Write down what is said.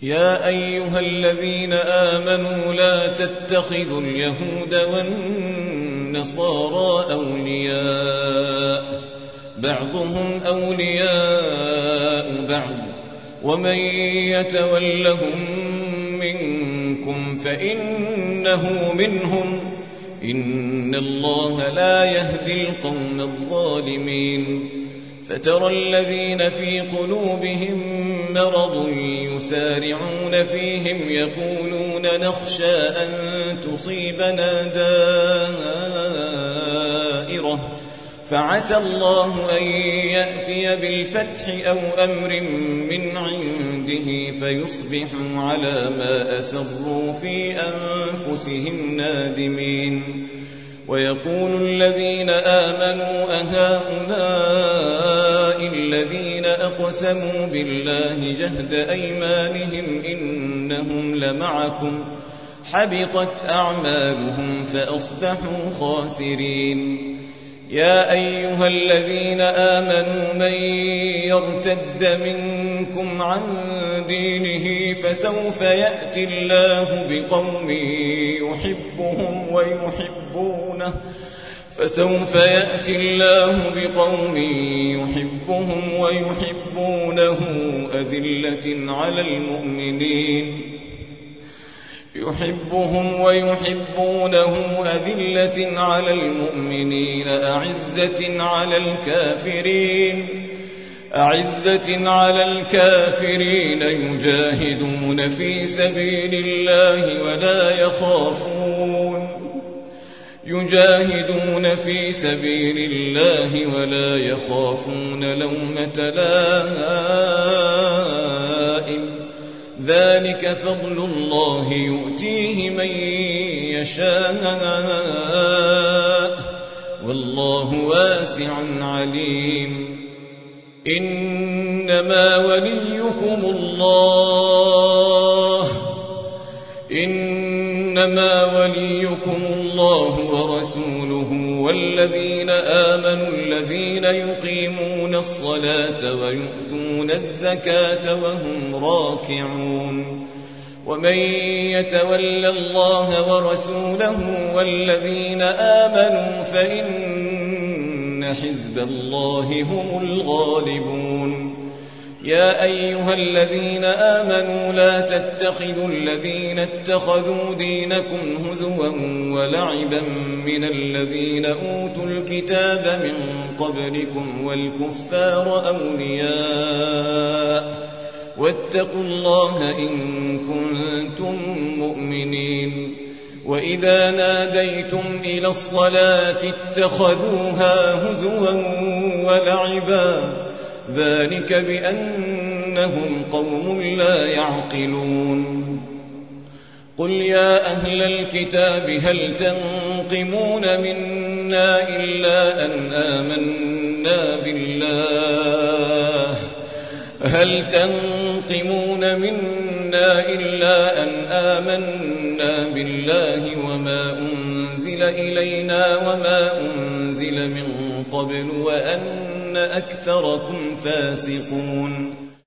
يا أيها الذين آمنوا لا تتخذوا اليهود والنصارى أولياء بعضهم أولياء بعض ومن يتولهم منكم فإنه منهم إن الله لا يهدي القوم الظالمين فترى الذين في قلوبهم مرض يسارعون فيهم يقولون نخشى أن تصيبنا دائرة فعسى الله أن يأتي بالفتح أو أمر من عنده فيصبحوا على ما أسروا في أنفسهم نادمين ويقول الذين آمنوا أهؤلاء الذين أقسموا بالله جهد أيمانهم إنهم لمعكم حبطت أعمالهم فأصبحوا خاسرين يا أيها الذين آمنوا من يرتد منكم عن دينه فسوف يأتي الله بقوم يحبهم ويحبونه أذلة على المؤمنين أعزة على الكافرين يجاهدون في سبيل الله ولا يخافون لومة لائم ذلك فضل الله يؤتيه من يشاء والله واسع عليم إنما وليكم الله ورسوله والذين آمنوا الذين يقيمون الصلاة ويؤتون الزكاة وهم راكعون ومن يتول الله ورسوله والذين آمنوا فإن حزب الله هم الغالبون يا أيها الذين آمنوا لا تتخذوا الذين اتخذوا دينكم هزوا ولعبا من الذين أوتوا الكتاب من قبلكم والكفار أولياء واتقوا الله إن كنتم مؤمنين وإذا ناديتم إلى الصلاة اتخذوها هزوا ولعبا ذلك بأنهم قوم لا يعقلون قل يا أهل الكتاب هل تنقمون منا إلا أن آمنا بالله وما أنزل إلينا وما أنزل من قبل وأن أكثركم فاسقون